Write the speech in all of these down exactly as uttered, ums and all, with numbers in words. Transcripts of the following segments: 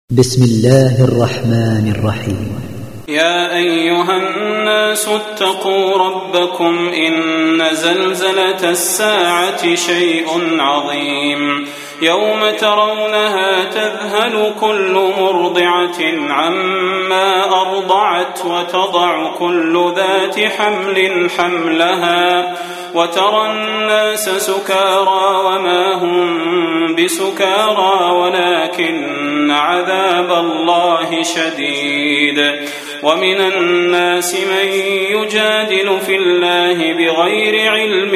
بسم الله الرحمن الرحيم. يا أيها الناس اتقوا ربكم إن زلزلة الساعة شيء عظيم يوم ترونها تذهل كل مرضعة عما أرضعت وتضع كل ذات حمل حملها وترى الناس سكارى وما هم بسكارى ولكن عذاب الله شديد. ومن الناس من يجادل في الله بغير علم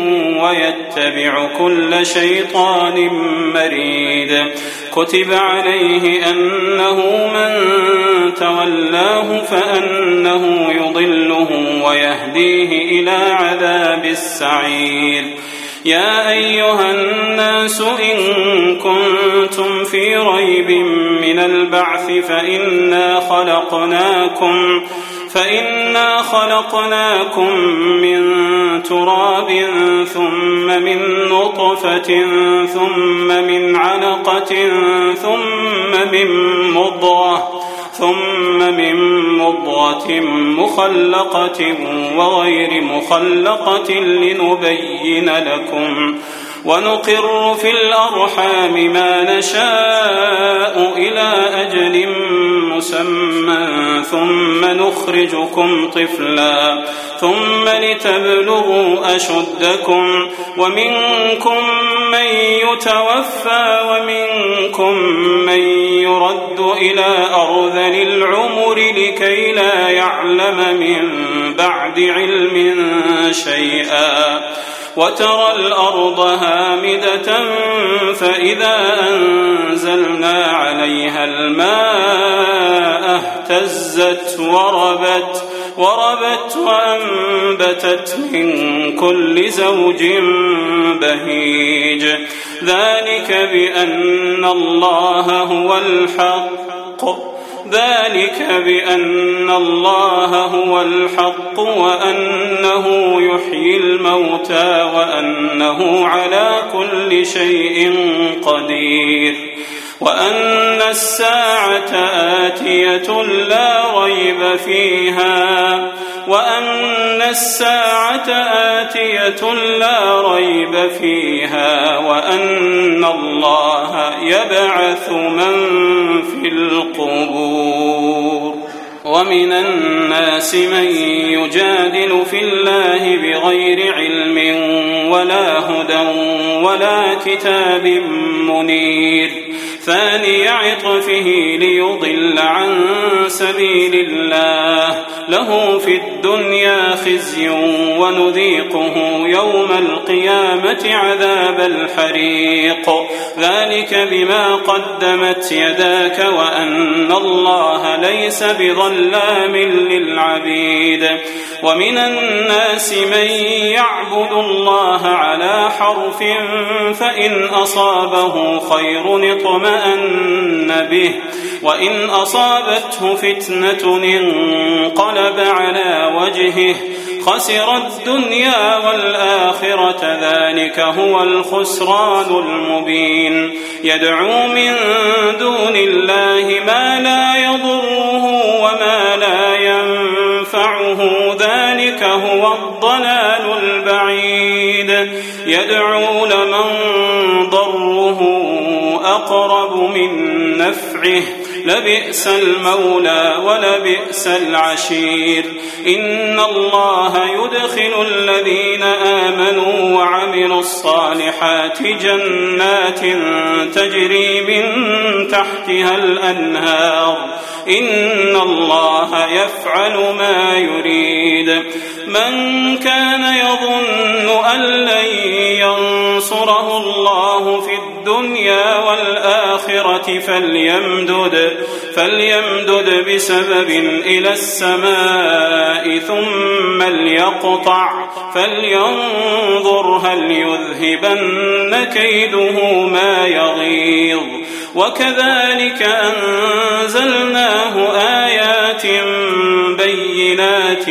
ويتبع كل شيطان مريد. كتب عليه أنه من تولاه فأنه يضله ويهديه إلى عذاب السعير. يا أيها الناس إن كنتم في ريب من البعث فإنا خلقناكم فإنا خلقناكم من تراب ثم من نطفة ثم من علقة ثم من مضغة ثم من مضغة مخلقة وغير مخلقة لنبين لكم ونقر في الأرحام ما نشاء إلى أجل مسمى ثم نخرجكم طفلا ثم لتبلغوا أشدكم ومنكم من يتوفى ومنكم من يرد إلى أرذل العمر لكي لا يعلم من بعد علم شيئا. وترى الأرض هامدة فإذا أنزلنا عليها الماء اهتزت وربت وربت وأنبتت من كل زوج بهيج. ذلك بأن الله هو الحق ذلك بأن الله هو الحق وأنه يحيي الموتى وأنه على كل شيء قدير وأن الساعة آتية لا ريب فيها وأن الساعة آتية لا ريب فيها وأن الله يبعث من في القبور. ومن الناس من يجادل في الله بغير علم ولا هدى ولا كتاب منير. ثاني عطفه ليضل عن سبيل الله له في الدنيا خزي ونذيقه يوم القيامة عذاب الحريق. ذلك بما قدمت يداك وأن الله ليس بظلام للعبيد. ومن الناس من يعبد الله على حرف فإن أصابه خير اطمأن به وإن أصابته فتنة انقلب على وجهه خسر الدنيا والآخرة ذلك هو الخسران المبين. يدعو من دون الله ما لا يضره وما لا ينفعه ذلك هو الضلال البعيد. يدعو لمن ضره أقرب من نفعه لبئس المولى ولبئس العشير. إن الله يدخل الذين آمنوا وعملوا الصالحات جنات تجري من تحتها الأنهار إن الله يفعل ما يريد. من كان يظن أن لن ينصره الله في الدنيا والآخرة فليمدد فليمدد بسبب إلى السماء ثم ليقطع فلينظر هل يذهبن كيده ما يغيظ. وكذلك أنزلناه آيات بينات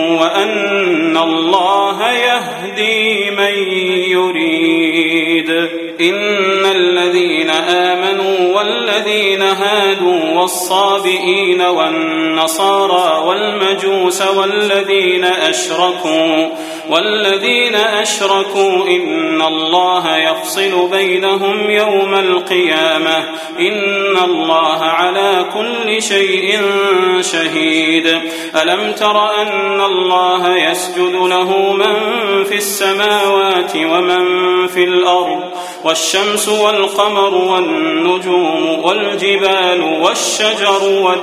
وأن الله يهدي من يريد. إن الذين آمنوا والذين هادوا هادوا والصابئين والنصارى والمجوس والذين أشركوا والذين أشركوا إن الله يفصل بينهم يوم القيامة إن الله على كل شيء شهيد. ألم تر أن الله يسجد له من في السماوات ومن في الأرض والشمس والقمر والنجوم والجبال والشجر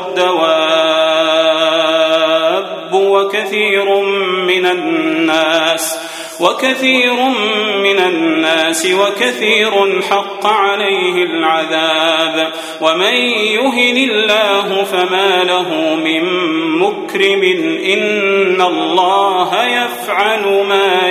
والدواب وكثير من الناس وكثير من الناس وكثير حق عليه العذاب ومن يهن الله فما له من مكرم إن الله يفعل ما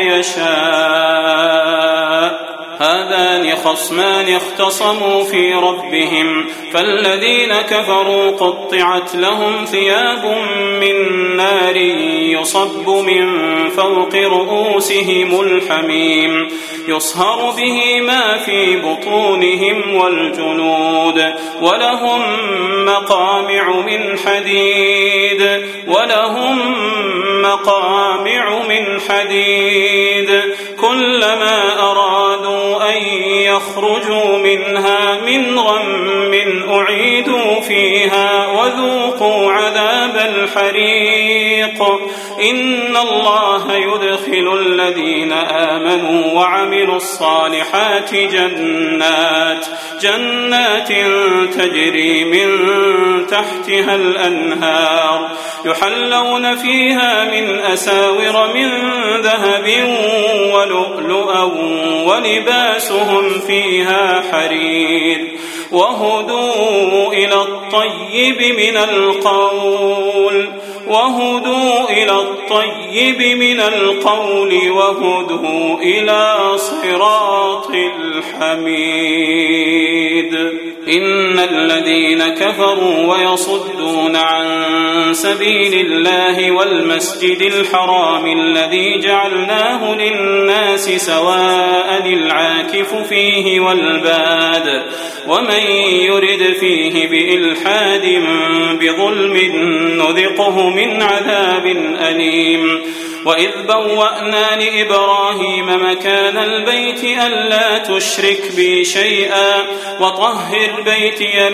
يشاء. هذان خصمان اختصموا في ربهم فالذين كفروا قطعت لهم ثياب من نار يصب من فوق رؤوسهم الحميم يصهر به ما في بطونهم والجنود ولهم مقامع من حديد ولهم مقامع من حديد كلما أرادوا أن يخرجوا منها من غم أعيدوا فيها وذوقوا عذاب الحريق. إن الله يدخل الذين آمنوا وعملوا الصالحات جنات جنات تجري من تحتها الأنهار يحلون فيها من أساور من ذهب ولؤلؤا ولباسهم فيها حرير وهدوا إلى الطيب من القول وهدوا إلى الطيب من القول وهدوا إلى صراط الحميد. إن الذين كفروا ويصدون عن سبيل الله والمسجد الحرام الذي جعلناه للناس سواء العاكف فيه والباد ومن يرد فيه بإلحاد بظلم نذقه من عذاب أليم. وإذ بوأنا لإبراهيم مكان البيت ألا تشرك بي شيئا وطهر بيتي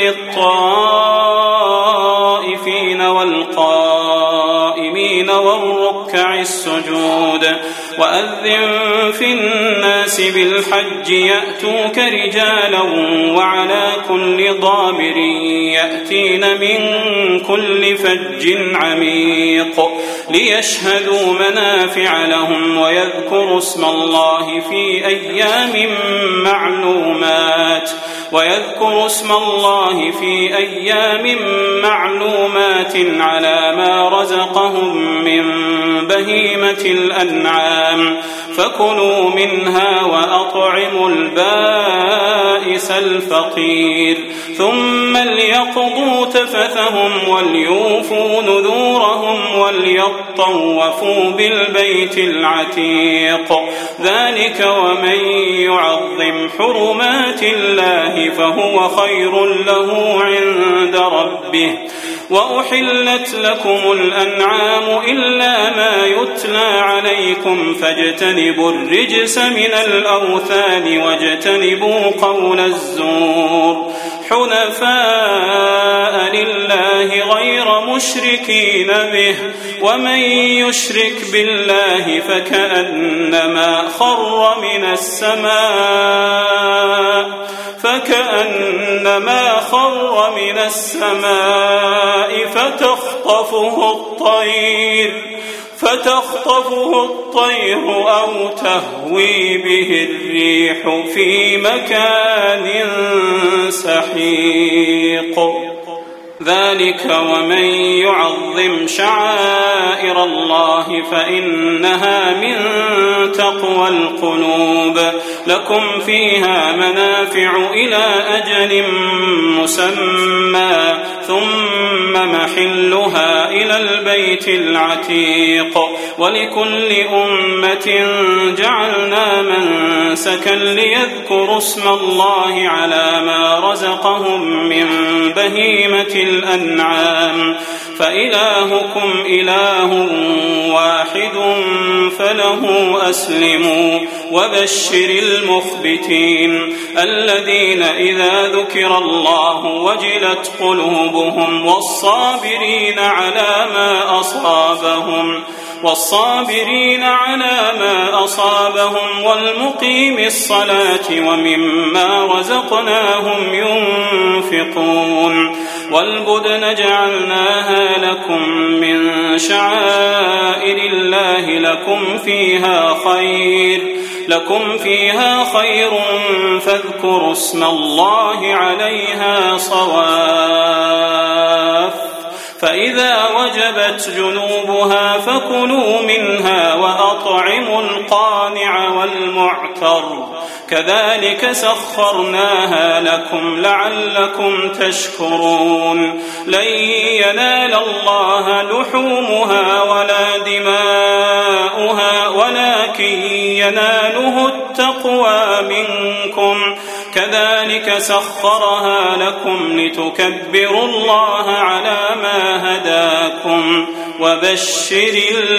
للطائفين والقائمين والركع السجود وأذن في الناس بالحج يأتوك رجالا وعلى كل ضامر يأتين من كل فج عميق ليشهدوا منافع لهم ويذكروا اسم الله في أيام معلومات ويذكروا اسم الله في أيام معلومات على ما رزقهم من بهيمة الأنعام فكلوا منها وأطعموا البائس الفقير ثم ليقضوا تفثهم وليوفوا نذورهم وليطوفوا بالبيت العتيق ذلك ومن يعظم حرمات الله فهو خير له عند ربه. وأحلت لكم الأنعام إلا ما يتلى عليكم فاجتنبوا الرجس من الأوثان واجتنبوا قول الزور حنفاء لله غير مشركين به ومن يشرك بالله فكأنما خر من السماء فكأنما خر من السماء فتخطفه الطير فتخطفه الطير أو تهوي به الريح في مكان سحيق. ذلك ومن يعظم شعائر الله فإنها من تقوى القلوب لكم فيها منافع إلى أجل مسمى ثم محلها إلى البيت العتيق ولكل أمة جعلنا منسكا ليذكروا اسم الله على ما رزقهم من بهيمة الأنعام فإلهكم إله واحد فله أسلموا وبشر المخبتين الذين إذا ذكر الله وجلت قلوبهم والصابرين على ما أصابهم والصابرين على ما أصابهم والمقيم الصلاة ومما رزقناهم ينفقون والبدن جعلناها لكم من شعائر الله لكم فيها خير لكم فيها خير فاذكروا اسم الله عليها صواف فإذا وجبت جنوبها فكلوا منها وأطعموا القانع والمعتر كذلك سخرناها لكم لعلكم تشكرون لن ينال الله لحومها ولا دماؤها ولكن يناله التقوى منكم كذلك سخرها لكم لتكبروا الله على ما هداكم وبشر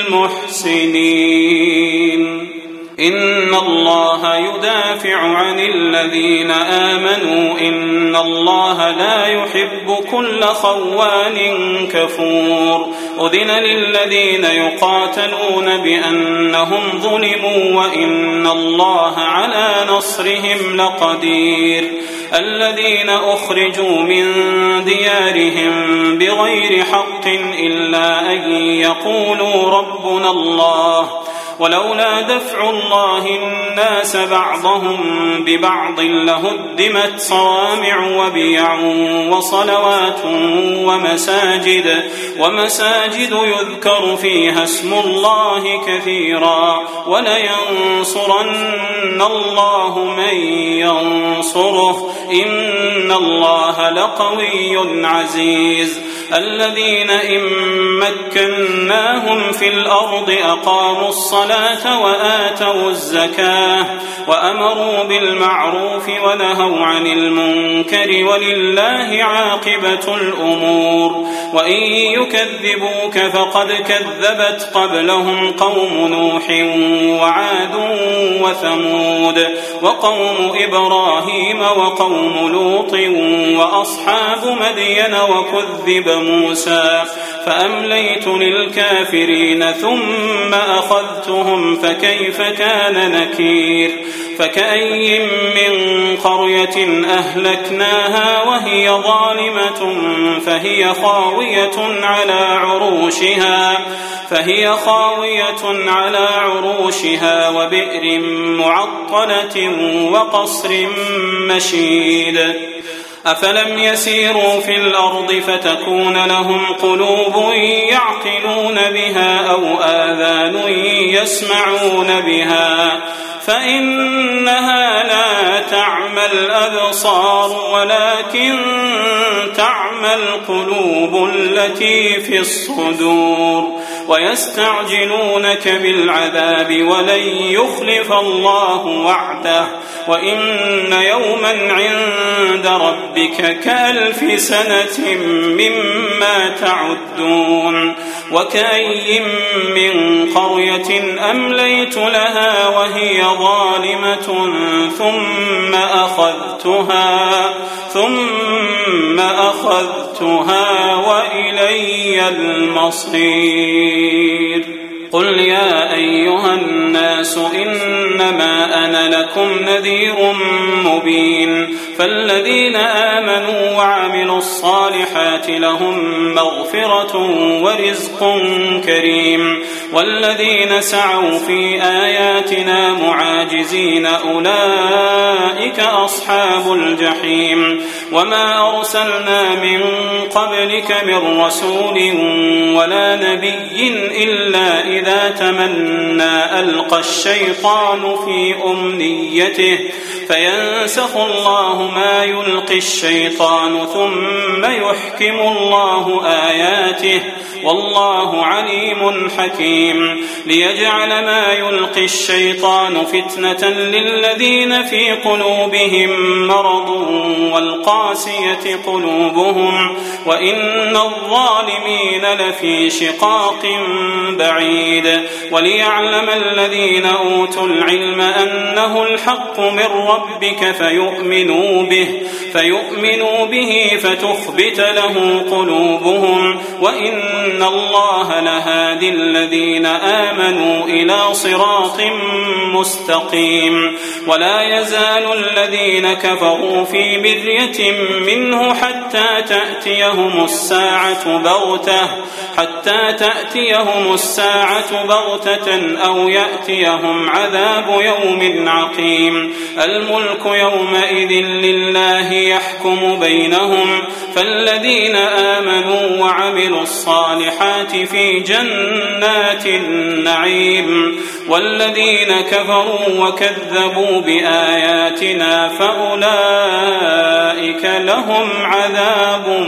المحسنين إن الله يدافع عن الذين آمنوا إن الله لا يحب كل خوان كفور أذن للذين يقاتلون بأنهم ظلموا وإن الله على نصرهم لقدير الذين أخرجوا من ديارهم بغير حق إلا أن يقولوا ربنا الله ولولا دفع الله الناس بعضهم ببعض لهدمت صوامع وبيع وصلوات ومساجد ومساجد يذكر فيها اسم الله كثيرا ولينصرن الله من ينصره إن الله لقوي عزيز الذين إن مكناهم في الأرض أقاموا الصلاة وآتوا الزكاة وأمروا بالمعروف ونهوا عن المنكر ولله عاقبة الأمور وإن يكذبوك فقد كذبت قبلهم قوم نوح وعاد وثمود وقوم إبراهيم وقوم لوط وأصحاب مدين وكذب موسى فأمليت للكافرين ثم أخذتهم فكيف كان نكير فكأي من قرية أهلكناها وهي ظالمة فهي خاوية على عروشها فهي خاوية على عروشها وبئر معطلة وقصر مشيد أفلم يسيروا في الأرض فتكون لهم قلوب يعقلون بها أو آذان يسمعون بها فإنها لا تعمى الأبصار ولكن تعمى القلوب التي في الصدور ويستعجلونك بالعذاب ولن يخلف الله وعده وإن يوما عند ربك كألف سنة مما تعدون وكأي من قرية أمليت لها وهي ظالمة ثم أخذتها ثم أخذتها وإلي المصير قل يا أيها الناس إنما أنا لكم نذير مبين فالذين آمنوا وعملوا الصالحات لهم مغفرة ورزق كريم والذين سعوا في آياتنا معاجزين أولئك أصحاب الجحيم وما أرسلنا من قبلك من رسول ولا نبي إلا إذا تمنى ألقى الشيطان في أمنيته فينسخ الله ما يلقي الشيطان ثم يحكم الله آياته والله عليم حكيم ليجعل ما يلقي الشيطان فتنة للذين في قلوبهم مرض والقاسية قلوبهم وإن الظالمين لفي شقاق بعيد وليعلم الذين أوتوا العلم أنه الحق من ربك فيؤمنوا به فيؤمنوا به فتخبت له قلوبهم وإن الله لهادي الذين آمنوا إلى صراط مستقيم ولا يزال الذين كفروا في مرية منه حتى تأتيهم الساعة بغتة حتى تأتيهم الساعة بغتة أو يأتيهم عذاب يوم عقيم الملك يومئذ لله يحكم بينهم فالذين آمنوا وعملوا الصالحات في جنات النعيم والذين كفروا وكذبوا بآياتنا فأولئك لهم عذاب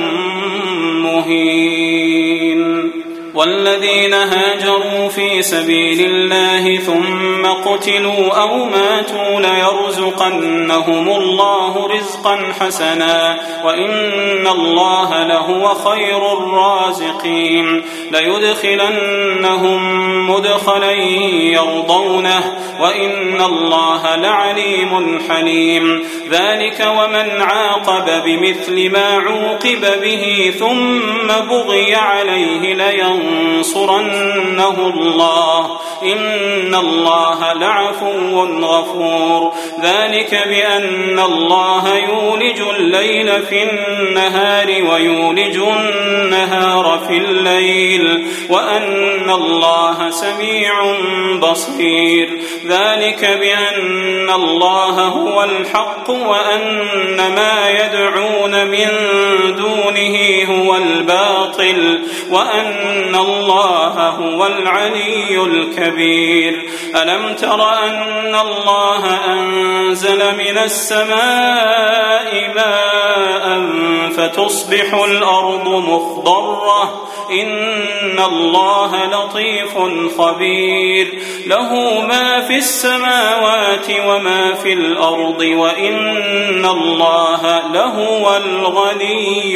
مهين والذين هاجروا في سبيل الله ثم قتلوا أو ماتوا ليرزقنهم الله رزقا حسنا وإن الله لهو خير الرازقين ليدخلنهم مدخلا يرضونه وإن الله لعليم حليم ذلك ومن عاقب بمثل ما عوقب به ثم بغي عليه لينصرنه الله إن الله لعفو غفور ذلك بأن الله يولج الليل في النهار ويولج النهار في الليل وأن الله سميع بصير ذلك بأن الله هو الحق وأن ما يدعون من دونه هو الباطل وأن الله هو العلي الكبير ألم تر أن الله أنزل من السماء ماء فتصبح الأرض مخضرة إن الله لطيف خبير له ما في السماوات وما في الأرض وإن الله لهو الغني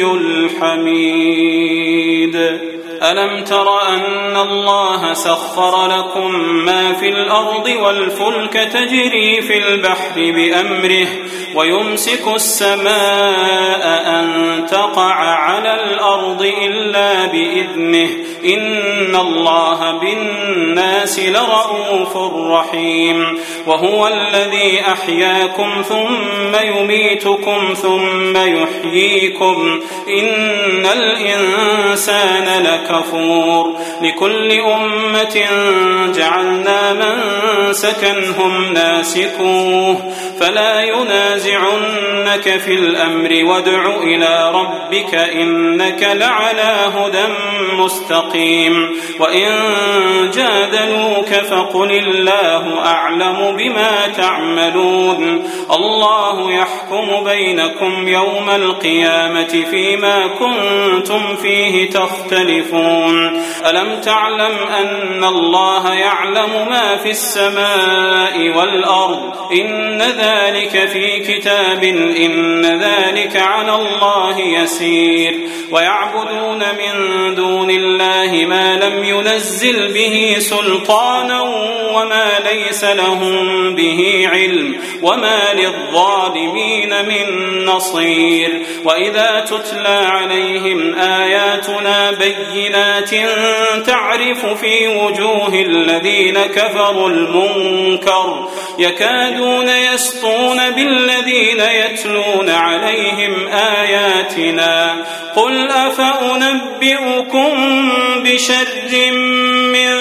الحميد ألم تر أن الله سخر لكم ما في الأرض والفلك تجري في البحر بأمره ويمسك السماء أن تقع على الأرض إلا بإذنه إن الله بالناس لرؤوف رحيم وهو الذي أحياكم ثم يميتكم ثم يحييكم إن الإنسان لكفور لكل أمة جعلنا منسكا هم ناسكوه فلا ينازعنك في الأمر وادع إلى ربك إنك لعلى هدى مستقيم وإن جادلوك فقل الله أعلم بما تعملون الله يحكم بينكم يوم القيامة فيما كنتم فيه تختلفون ألم تعلم أن الله يعلم ما في السماء والأرض إن ذلك في كتاب إن ذلك على الله يسير ويعبدون من دون الله ما لم ينزل به سلطانا وما ليس لهم به علم وما للظالمين من نصير وإذا تتلى عليهم آيات آياتنا بينات تعرف في وجوه الذين كفروا المنكر يكادون يسطون بالذين يتلون عليهم آياتنا قل أفأنبئكم بشر من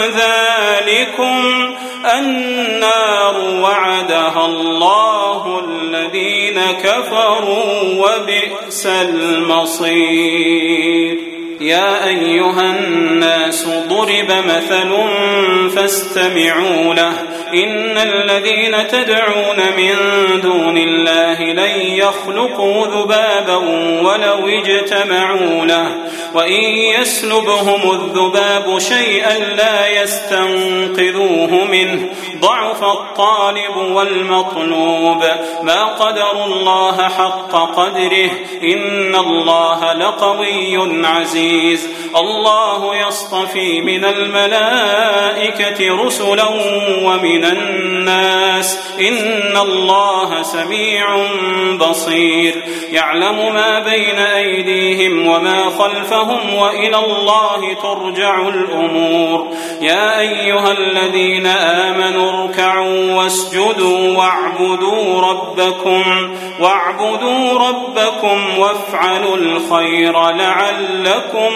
ذلكم النار وعدها الله الذين كفروا وبئس المصير. يا أيها الناس ضرب مثل فاستمعوا له إن الذين تدعون من دون الله لن يخلقوا ذبابا ولو اجتمعوا له وإن يسلبهم الذباب شيئا لا يستنقذوه منه ضعف الطالب والمطلوب ما قدروا الله حق قدره إن الله لقوي عزيز. الله يصطفي من الملائكة رسلا ومن الناس إن الله سميع بصير. يعلم ما بين أيديهم وما خلفهم وإلى الله ترجع الأمور. يا أيها الذين آمنوا اركعوا واسجدوا واعبدوا ربكم واعبدوا ربكم وافعلوا الخير لعلكم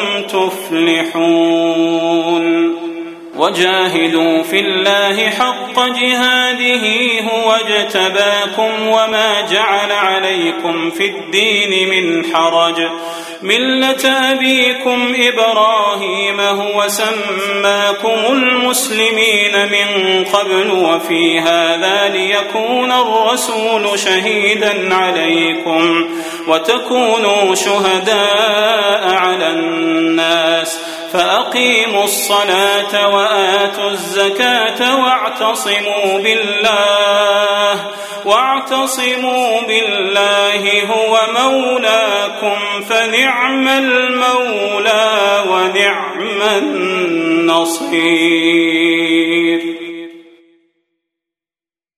تفلحون. وجاهدوا في الله حق جهاده هو اجتباكم وما جعل عليكم في الدين من حرج ملة أبيكم إبراهيم هو سماكم المسلمين من قبل وفي هذا ليكون الرسول شهيدا عليكم وتكونوا شهداء على الناس فأقيموا الصلاة وآتوا الزكاة واعتصموا بالله واعتصموا بالله هو مولاكم فنعم المولى ونعم النصير.